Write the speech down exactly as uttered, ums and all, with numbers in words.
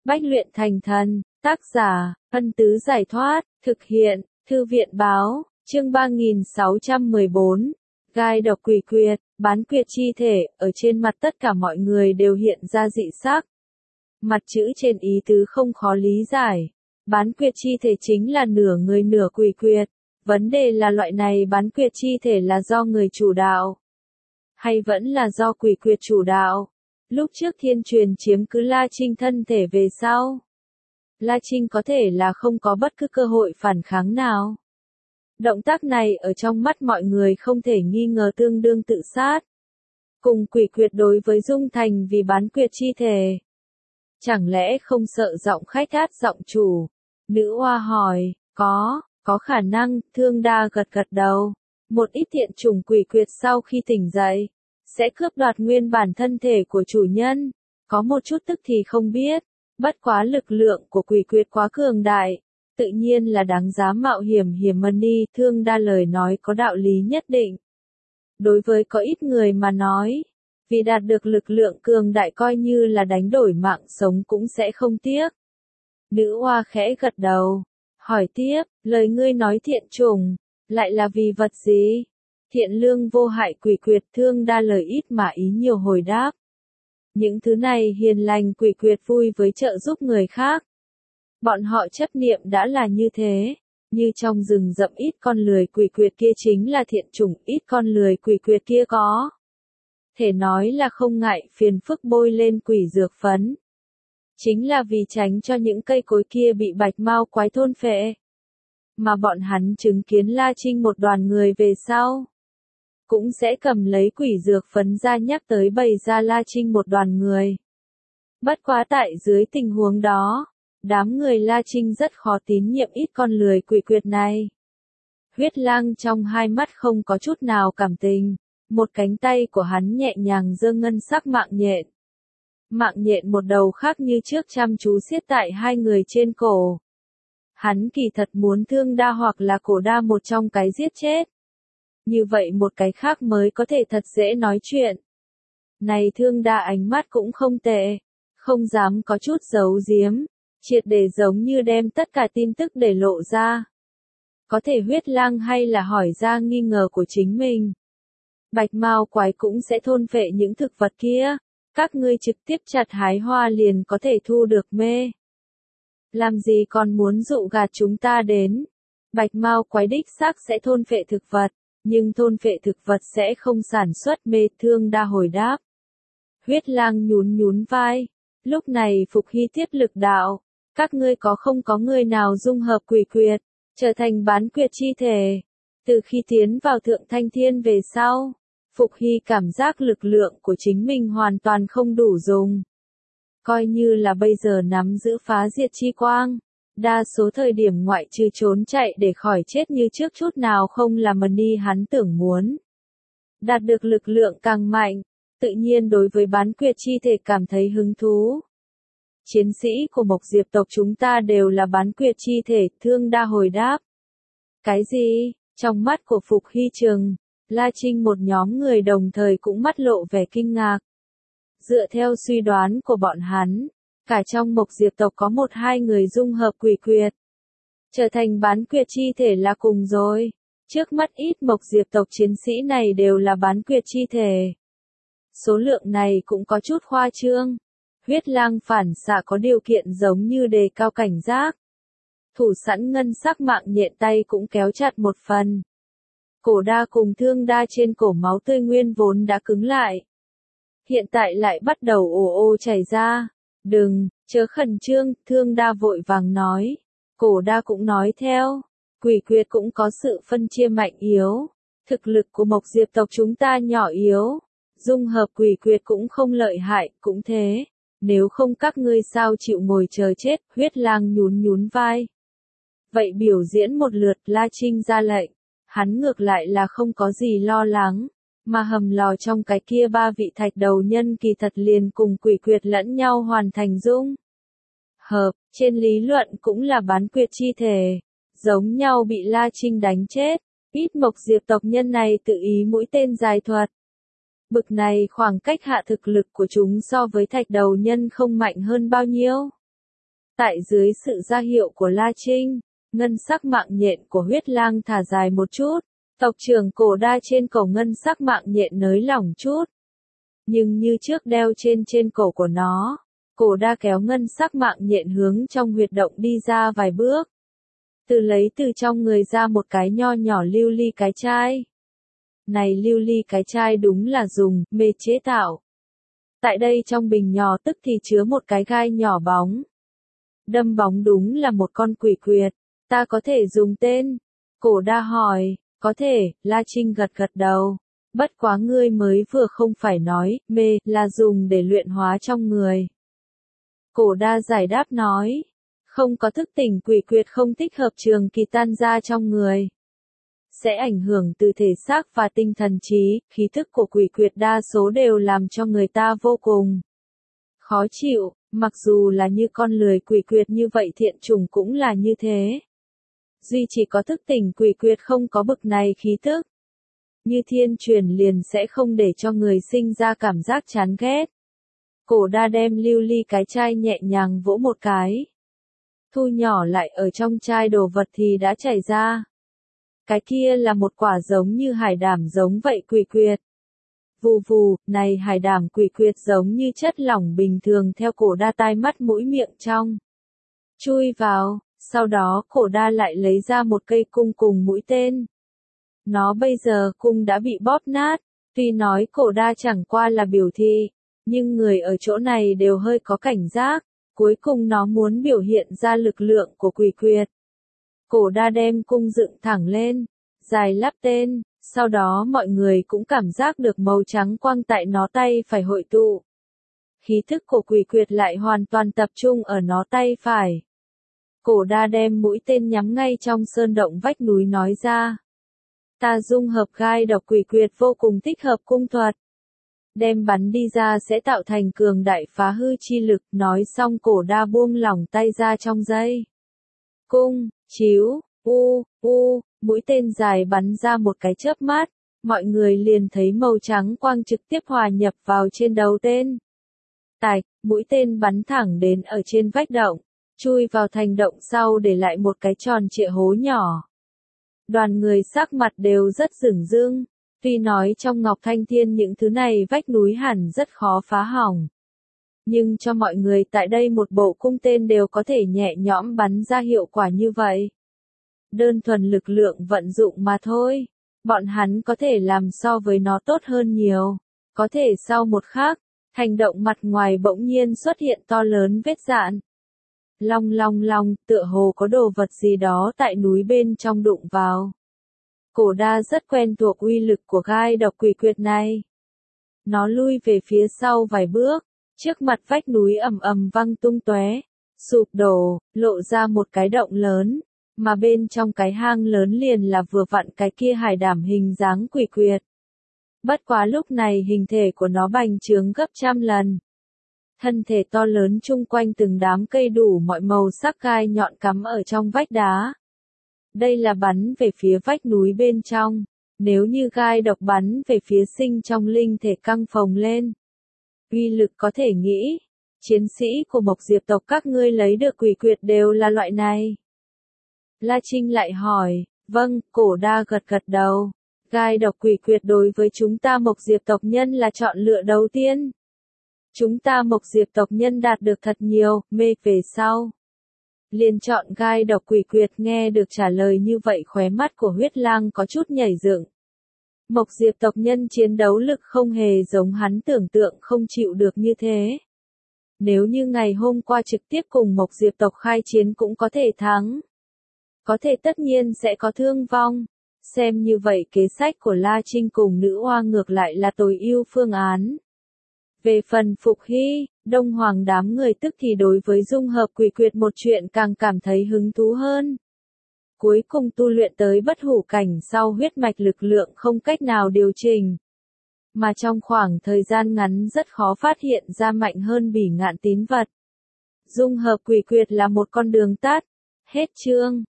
Bách luyện thành thần, tác giả, Ân Tứ Giải Thoát, thực hiện, Thư viện Báo, chương ba nghìn sáu trăm mười bốn. Gai độc quỷ quyệt, bán quyệt chi thể, ở trên mặt tất cả mọi người đều hiện ra dị sắc. Mặt chữ trên ý tứ không khó lý giải. Bán quyệt chi thể chính là nửa người nửa quỷ quyệt. Vấn đề là loại này bán quyệt chi thể là do người chủ đạo, hay vẫn là do quỷ quyệt chủ đạo? Lúc trước thiên truyền chiếm cứ La Trinh thân thể về sau, La Trinh có thể là không có bất cứ cơ hội phản kháng nào. Động tác này ở trong mắt mọi người không thể nghi ngờ tương đương tự sát. Cùng quỷ quyệt đối với Dung Thành vì bán quyệt chi thể. Chẳng lẽ không sợ giọng khách át giọng chủ? Nữ oa hỏi, có, có khả năng, Thương Đa gật gật đầu. Một ít thiện chủng quỷ quyệt sau khi tỉnh dậy, sẽ cướp đoạt nguyên bản thân thể của chủ nhân. Có một chút tức thì không biết, bất quá lực lượng của quỷ quyệt quá cường đại, tự nhiên là đáng giá mạo hiểm hiểm money. Thương Đa lời nói có đạo lý nhất định. Đối với có ít người mà nói, vì đạt được lực lượng cường đại coi như là đánh đổi mạng sống cũng sẽ không tiếc. Nữ oa khẽ gật đầu, hỏi tiếp, lời ngươi nói thiện chủng, lại là vì vật gì? Thiện lương vô hại quỷ quyệt. Thương Đa lời ít mà ý nhiều hồi đáp. Những thứ này hiền lành quỷ quyệt vui với trợ giúp người khác. Bọn họ chấp niệm đã là như thế, như trong rừng rậm ít con lười quỷ quyệt kia chính là thiện chủng, ít con lười quỷ quyệt kia có thể nói là không ngại phiền phức bôi lên quỷ dược phấn. Chính là vì tránh cho những cây cối kia bị bạch mao quái thôn phệ. Mà bọn hắn chứng kiến La Trinh một đoàn người về sau, cũng sẽ cầm lấy quỷ dược phấn ra nhắc tới bày ra La Trinh một đoàn người. Bất quá tại dưới tình huống đó, đám người La Trinh rất khó tín nhiệm ít con lười quỷ quyệt này. Huyết Lang trong hai mắt không có chút nào cảm tình, một cánh tay của hắn nhẹ nhàng giơ ngân sắc mạng nhện. Mạng nhện một đầu khác như trước chăm chú siết tại hai người trên cổ. Hắn kỳ thật muốn Thương Đa hoặc là Cổ Đa một trong cái giết chết. Như vậy một cái khác mới có thể thật dễ nói chuyện. Này Thương Đa ánh mắt cũng không tệ, không dám có chút giấu giếm, triệt để giống như đem tất cả tin tức để lộ ra. Có thể Huyết Lang hay là hỏi ra nghi ngờ của chính mình. Bạch mao quái cũng sẽ thôn phệ những thực vật kia, các ngươi trực tiếp chặt hái hoa liền có thể thu được mê. Làm gì còn muốn dụ gạt chúng ta đến? Bạch mao quái đích xác sẽ thôn phệ thực vật, nhưng thôn phệ thực vật sẽ không sản xuất mê. Thương Đa hồi đáp. Huyết Lang nhún nhún vai. Lúc này Phục Hy tiếp lực đạo. Các ngươi có không có người nào dung hợp quỷ quyệt, trở thành bán quyệt chi thể? Từ khi tiến vào Thượng Thanh Thiên về sau, Phục Hy cảm giác lực lượng của chính mình hoàn toàn không đủ dùng. Coi như là bây giờ nắm giữ phá diệt chi quang, đa số thời điểm ngoại trừ trốn chạy để khỏi chết như trước chút nào không là money hắn tưởng muốn. Đạt được lực lượng càng mạnh, tự nhiên đối với bán quyệt chi thể cảm thấy hứng thú. Chiến sĩ của Mộc Diệp tộc chúng ta đều là bán quyệt chi thể. Thương Đa hồi đáp. Cái gì? Trong mắt của Phục Hy trừng, La Trinh một nhóm người đồng thời cũng mắt lộ vẻ kinh ngạc. Dựa theo suy đoán của bọn hắn, cả trong Mộc Diệp tộc có một hai người dung hợp quỷ quyệt, trở thành bán quyệt chi thể là cùng rồi. Trước mắt ít Mộc Diệp tộc chiến sĩ này đều là bán quyệt chi thể. Số lượng này cũng có chút khoa trương. Huyết Lang phản xạ có điều kiện giống như đề cao cảnh giác. Thủ sẵn ngân sắc mạng nhện tay cũng kéo chặt một phần. Cổ Đa cùng Thương Đa trên cổ máu tươi nguyên vốn đã cứng lại, hiện tại lại bắt đầu ồ ô chảy ra. Đừng, chớ khẩn trương, Thương Đa vội vàng nói. Cổ Đa cũng nói theo. Quỷ quyệt cũng có sự phân chia mạnh yếu. Thực lực của Mộc Diệp tộc chúng ta nhỏ yếu. Dung hợp quỷ quyệt cũng không lợi hại, cũng thế. Nếu không các ngươi sao chịu ngồi chờ chết? Huyết Lang nhún nhún vai. Vậy biểu diễn một lượt. La Trinh ra lệnh. Hắn ngược lại là không có gì lo lắng. Mà hầm lò trong cái kia ba vị thạch đầu nhân kỳ thật liền cùng quỷ quyệt lẫn nhau hoàn thành dung hợp, trên lý luận cũng là bán quyệt chi thể, giống nhau bị La Trinh đánh chết. Ít Mộc Diệp tộc nhân này tự ý mũi tên dài thuật. Bực này khoảng cách hạ thực lực của chúng so với thạch đầu nhân không mạnh hơn bao nhiêu. Tại dưới sự ra hiệu của La Trinh, ngân sắc mạng nhện của huyết lang thả dài một chút, tộc trưởng Cổ Đa trên cổ ngân sắc mạng nhện nới lỏng chút. Nhưng như trước đeo trên trên cổ của nó, Cổ Đa kéo ngân sắc mạng nhện hướng trong huyệt động đi ra vài bước. Từ lấy từ trong người ra một cái nho nhỏ lưu ly cái chai. Này lưu ly cái chai đúng là dùng mê chế tạo. Tại đây trong bình nhỏ tức thì chứa một cái gai nhỏ bóng. Đâm bóng đúng là một con quỷ quyệt. Ta có thể dùng tên? Cổ Đa hỏi. Có thể, La Trinh gật gật đầu. Bất quá ngươi mới vừa không phải nói, mê, là dùng để luyện hóa trong người. Cổ Đa giải đáp nói. Không có thức tỉnh quỷ quyệt không thích hợp trường kỳ tan ra trong người. Sẽ ảnh hưởng từ thể xác và tinh thần trí, khí thức của quỷ quyệt đa số đều làm cho người ta vô cùng khó chịu, mặc dù là như con lười quỷ quyệt như vậy thiện chủng cũng là như thế. Duy chỉ có thức tỉnh quỷ quyệt không có bực này khí thức. Như thiên truyền liền sẽ không để cho người sinh ra cảm giác chán ghét. Cổ Đa đem lưu ly cái chai nhẹ nhàng vỗ một cái. Thu nhỏ lại ở trong chai đồ vật thì đã chảy ra. Cái kia là một quả giống như hải đảm giống vậy quỷ quyệt. Vù vù, này hải đảm quỷ quyệt giống như chất lỏng bình thường theo Cổ Đa tai mắt mũi miệng trong. Chui vào, sau đó Cổ Đa lại lấy ra một cây cung cùng mũi tên. Nó bây giờ cung đã bị bóp nát, tuy nói Cổ Đa chẳng qua là biểu thị, nhưng người ở chỗ này đều hơi có cảnh giác, cuối cùng nó muốn biểu hiện ra lực lượng của quỷ quyệt. Cổ Đa đem cung dựng thẳng lên, dài lắp tên, sau đó mọi người cũng cảm giác được màu trắng quang tại nó tay phải hội tụ. Khí thức của quỷ quyệt lại hoàn toàn tập trung ở nó tay phải. Cổ Đa đem mũi tên nhắm ngay trong sơn động vách núi nói ra. Ta dung hợp gai độc quỷ quyệt vô cùng thích hợp cung thuật. Đem bắn đi ra sẽ tạo thành cường đại phá hư chi lực, nói xong Cổ Đa buông lỏng tay ra trong dây. Cung, chiếu, u, u, mũi tên dài bắn ra một cái chớp mắt, mọi người liền thấy màu trắng quang trực tiếp hòa nhập vào trên đầu tên. Tạch, mũi tên bắn thẳng đến ở trên vách động, chui vào thành động sau để lại một cái tròn trịa hố nhỏ. Đoàn người sắc mặt đều rất rửng rưng, tuy nói trong Ngọc Thanh Thiên những thứ này vách núi hẳn rất khó phá hỏng. Nhưng cho mọi người tại đây một bộ cung tên đều có thể nhẹ nhõm bắn ra hiệu quả như vậy. Đơn thuần lực lượng vận dụng mà thôi, bọn hắn có thể làm so với nó tốt hơn nhiều. Có thể sau một khắc, hành động mặt ngoài bỗng nhiên xuất hiện to lớn vết dạn. Long long long, tựa hồ có đồ vật gì đó tại núi bên trong đụng vào. Cổ Đa rất quen thuộc uy lực của gai độc quỷ quyệt này. Nó lui về phía sau vài bước, trước mặt vách núi ầm ầm văng tung tóe, sụp đổ, lộ ra một cái động lớn, mà bên trong cái hang lớn liền là vừa vặn cái kia hải đảm hình dáng quỷ quyệt. Bất quá lúc này hình thể của nó bành trướng gấp trăm lần. Thân thể to lớn chung quanh từng đám cây đủ mọi màu sắc gai nhọn cắm ở trong vách đá. Đây là bắn về phía vách núi bên trong, nếu như gai độc bắn về phía sinh trong linh thể căng phồng lên. Uy lực có thể nghĩ, chiến sĩ của Mộc Diệp tộc các ngươi lấy được quỷ quyệt đều là loại này. La Trinh lại hỏi, vâng, Cổ Đa gật gật đầu. Gai độc quỷ quyệt đối với chúng ta Mộc Diệp tộc nhân là chọn lựa đầu tiên. Chúng ta Mộc Diệp tộc nhân đạt được thật nhiều, mê về sau. Liền chọn gai độc quỷ quyệt, nghe được trả lời như vậy khóe mắt của huyết lang có chút nhảy dựng. Mộc Diệp tộc nhân chiến đấu lực không hề giống hắn tưởng tượng không chịu được như thế. Nếu như ngày hôm qua trực tiếp cùng Mộc Diệp tộc khai chiến cũng có thể thắng. Có thể tất nhiên sẽ có thương vong. Xem như vậy kế sách của La Trinh cùng nữ oa ngược lại là tối ưu phương án. Về phần Phục Hy, Đông Hoàng đám người tức thì đối với dung hợp quỷ quyệt một chuyện càng cảm thấy hứng thú hơn. Cuối cùng tu luyện tới bất hủ cảnh sau huyết mạch lực lượng không cách nào điều chỉnh. Mà trong khoảng thời gian ngắn rất khó phát hiện ra mạnh hơn bỉ ngạn tín vật. Dung hợp quỷ quyệt là một con đường tắt. Hết chương.